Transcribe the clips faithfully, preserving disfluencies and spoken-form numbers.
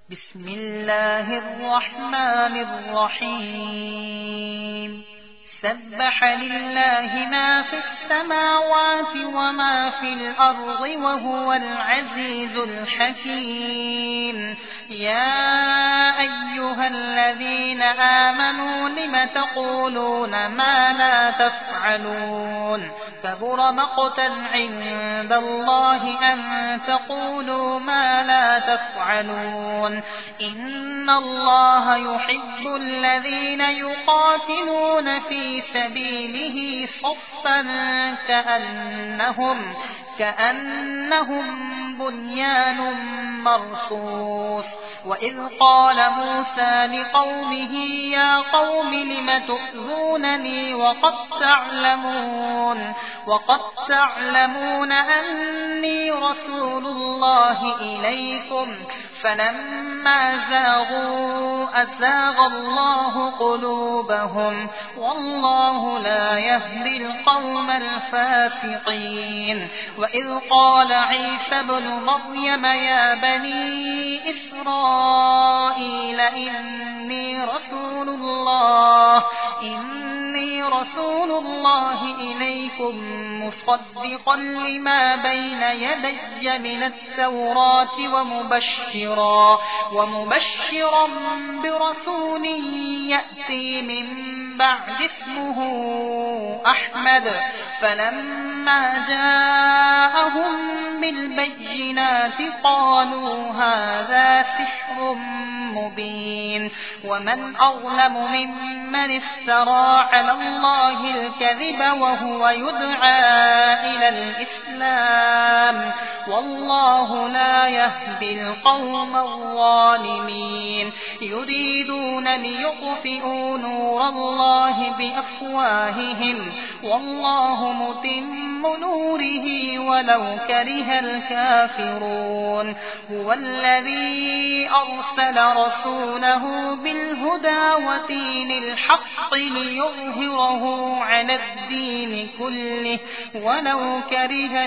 بسم الله الرحمن الرحيم سبح لله ما في السماوات وما في الأرض وهو العزيز الحكيم. يا أيها الذين آمنوا لم تقولون ما لا تفعلون كبر مقتا عند الله أن تقولوا ما لا تفعلون. إن الله يحب الذين يقاتلون في سبيله صفا كأنهم كأنهم بنيان مرصوص. وإذ قال موسى لقومه يا قوم لم تؤذونني وقد تعلمون وقد تعلمون أني رسول الله إليكم فلما زاغوا أزاغ الله قلوبهم والله لا يهدي القوم الفاسقين. وإذ قال عيسى ابن مريم يا بني إسرائيل إني رسول الله إني رسول الله إليكم مصدقا لما بين يدي من التوراة ومبشرا ومبشرا برسول يأتي من بعد اسمه أحمد. فلما جاءهم بالبينات قالوا هذا سحر مبين. ومن أظلم ممن افترى على الله الكذب وهو يدعى إلى الإسلام والله لا يهدي القوم الظالمين. يريدون ليطفئوا نور الله بأفواههم والله متم نوره ولو كره الكافرون. هو الذي أرسل رسوله بالهدى ودين الحق ليظهره على الدين كله ولو كره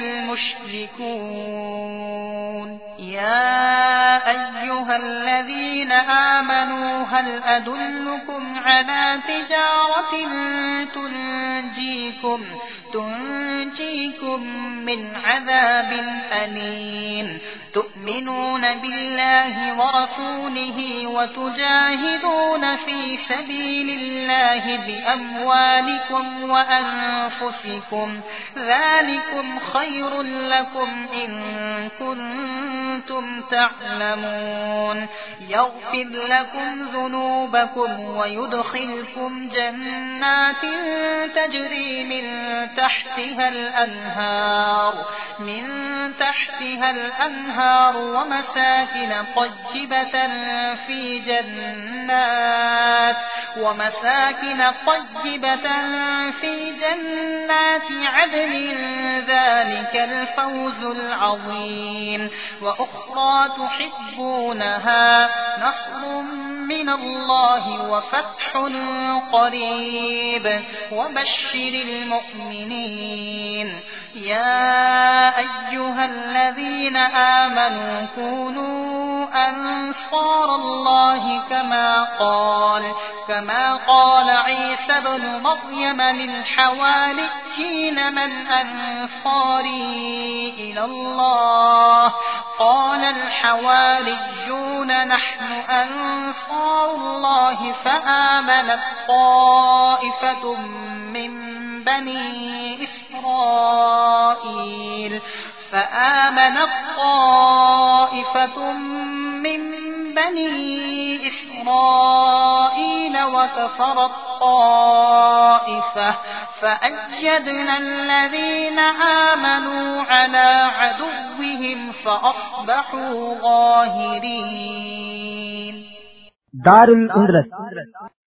المشركون. يا أيها الذين آمنوا هل أدلكم على تجارة تنجيكم تنجيكم من عذاب أليم. تؤمنون بالله ورسوله وتجاهدون في سبيل الله بأموالكم وأنفسكم ذلكم خير لكم إن كنتم تعلمون. يغفر لكم ذنوبكم ويدخلكم جنات تجري من تحتها الأنهار من تحتها الأنهار ومساكن طيبة في جنات ومساكن طيبة في جنات عدن ذلك الفوز العظيم. وأخرى تحبونها نصر من الله وفتح قريب وبشر المؤمنين. يا أيها الذين آمنوا كونوا أنصار الله كما قال كما قال عيسى ابن مريم للحواريين من أنصاري إلى الله قال الحواريون نحن أنصار الله فآمنت طائفة من بني إسرائيل فآمنت طائفة من بني إسرائيل وكفرت طائفة فأيدنا الذين آمنوا على عدوهم فأصبحوا ظاهرين. دار الأندلس